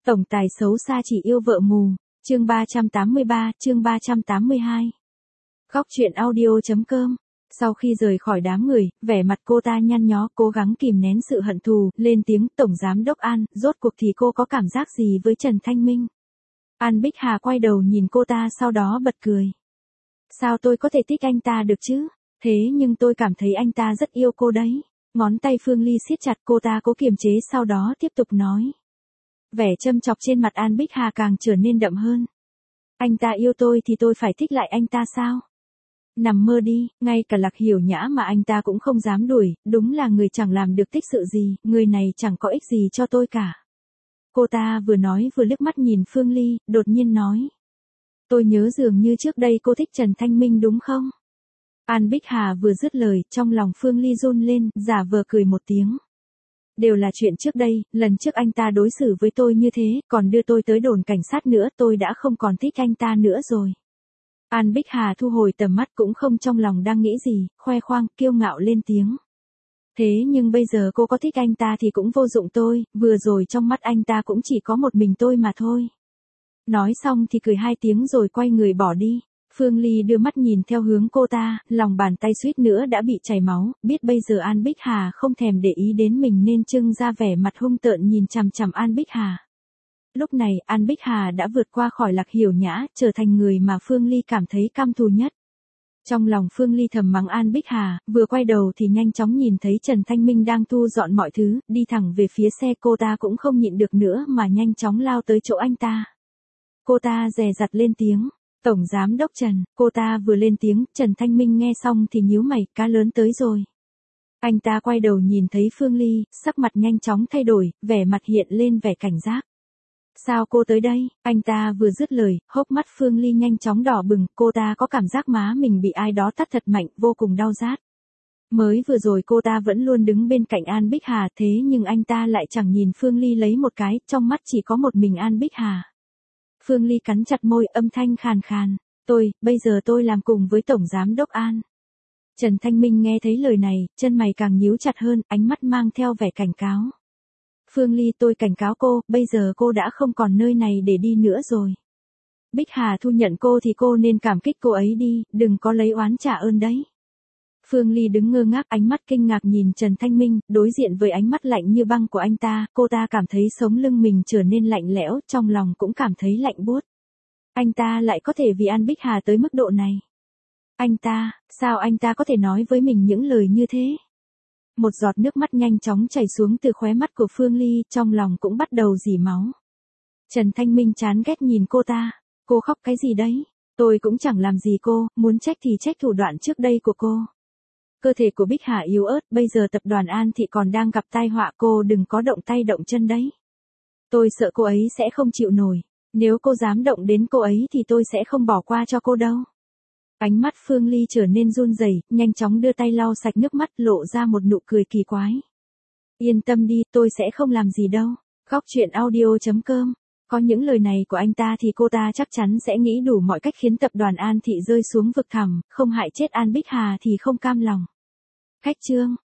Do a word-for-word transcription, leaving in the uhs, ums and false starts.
Tổng tài xấu xa chỉ yêu vợ mù. Chương ba trăm tám mươi ba, chương ba trăm tám mươi hai. Góc truyện audio.com. Sau khi rời khỏi đám người, vẻ mặt cô ta nhăn nhó, cố gắng kìm nén sự hận thù, lên tiếng, Tổng Giám Đốc An, rốt cuộc thì cô có cảm giác gì với Trần Thanh Minh? An Bích Hà quay đầu nhìn cô ta sau đó bật cười. Sao tôi có thể thích anh ta được chứ? Thế nhưng tôi cảm thấy anh ta rất yêu cô đấy. Ngón tay Phương Ly siết chặt, cô ta cố kiềm chế sau đó tiếp tục nói. Vẻ châm chọc trên mặt An Bích Hà càng trở nên đậm hơn. Anh ta yêu tôi thì tôi phải thích lại anh ta sao? Nằm mơ đi, ngay cả Lạc Hiểu Nhã mà anh ta cũng không dám đuổi, đúng là người chẳng làm được tích sự gì, người này chẳng có ích gì cho tôi cả. Cô ta vừa nói vừa liếc mắt nhìn Phương Ly, đột nhiên nói. Tôi nhớ dường như trước đây cô thích Trần Thanh Minh đúng không? An Bích Hà vừa dứt lời, trong lòng Phương Ly run lên, giả vờ cười một tiếng. Đều là chuyện trước đây, lần trước anh ta đối xử với tôi như thế, còn đưa tôi tới đồn cảnh sát nữa, tôi đã không còn thích anh ta nữa rồi. An Bích Hà thu hồi tầm mắt, cũng không trong lòng đang nghĩ gì, khoe khoang, kiêu ngạo lên tiếng. Thế nhưng bây giờ cô có thích anh ta thì cũng vô dụng tôi, vừa rồi trong mắt anh ta cũng chỉ có một mình tôi mà thôi. Nói xong thì cười hai tiếng rồi quay người bỏ đi. Phương Ly đưa mắt nhìn theo hướng cô ta, lòng bàn tay suýt nữa đã bị chảy máu, biết bây giờ An Bích Hà không thèm để ý đến mình nên trưng ra vẻ mặt hung tợn nhìn chằm chằm An Bích Hà. Lúc này, An Bích Hà đã vượt qua khỏi Lạc Hiểu Nhã, trở thành người mà Phương Ly cảm thấy căm thù nhất. Trong lòng Phương Ly thầm mắng An Bích Hà, vừa quay đầu thì nhanh chóng nhìn thấy Trần Thanh Minh đang thu dọn mọi thứ, đi thẳng về phía xe, cô ta cũng không nhịn được nữa mà nhanh chóng lao tới chỗ anh ta. Cô ta dè dặt lên tiếng. Tổng Giám Đốc Trần, cô ta vừa lên tiếng, Trần Thanh Minh nghe xong thì nhíu mày, cá lớn tới rồi. Anh ta quay đầu nhìn thấy Phương Ly, sắc mặt nhanh chóng thay đổi, vẻ mặt hiện lên vẻ cảnh giác. Sao cô tới đây? Anh ta vừa dứt lời, hốc mắt Phương Ly nhanh chóng đỏ bừng, cô ta có cảm giác má mình bị ai đó tát thật mạnh, vô cùng đau rát. Mới vừa rồi cô ta vẫn luôn đứng bên cạnh An Bích Hà, thế nhưng anh ta lại chẳng nhìn Phương Ly lấy một cái, trong mắt chỉ có một mình An Bích Hà. Phương Ly cắn chặt môi, âm thanh khàn khàn. Tôi, bây giờ tôi làm cùng với Tổng Giám Đốc An. Trần Thanh Minh nghe thấy lời này, chân mày càng nhíu chặt hơn, ánh mắt mang theo vẻ cảnh cáo. Phương Ly, tôi cảnh cáo cô, bây giờ cô đã không còn nơi này để đi nữa rồi. Bích Hà thu nhận cô thì cô nên cảm kích cô ấy đi, đừng có lấy oán trả ơn đấy. Phương Ly đứng ngơ ngác, ánh mắt kinh ngạc nhìn Trần Thanh Minh, đối diện với ánh mắt lạnh như băng của anh ta, cô ta cảm thấy sống lưng mình trở nên lạnh lẽo, trong lòng cũng cảm thấy lạnh buốt. Anh ta lại có thể vì An Bích Hà tới mức độ này. Anh ta, sao anh ta có thể nói với mình những lời như thế? Một giọt nước mắt nhanh chóng chảy xuống từ khóe mắt của Phương Ly, trong lòng cũng bắt đầu rỉ máu. Trần Thanh Minh chán ghét nhìn cô ta, cô khóc cái gì đấy? Tôi cũng chẳng làm gì cô, muốn trách thì trách thủ đoạn trước đây của cô. Cơ thể của Bích Hà yếu ớt, bây giờ tập đoàn An Thị còn đang gặp tai họa, cô đừng có động tay động chân đấy. Tôi sợ cô ấy sẽ không chịu nổi, nếu cô dám động đến cô ấy thì tôi sẽ không bỏ qua cho cô đâu. Ánh mắt Phương Ly trở nên run rẩy, nhanh chóng đưa tay lau sạch nước mắt, lộ ra một nụ cười kỳ quái. Yên tâm đi, tôi sẽ không làm gì đâu. Góc truyện audio.com. Có những lời này của anh ta thì cô ta chắc chắn sẽ nghĩ đủ mọi cách khiến tập đoàn An Thị rơi xuống vực thẳm, không hại chết An Bích Hà thì không cam lòng. Khách chương.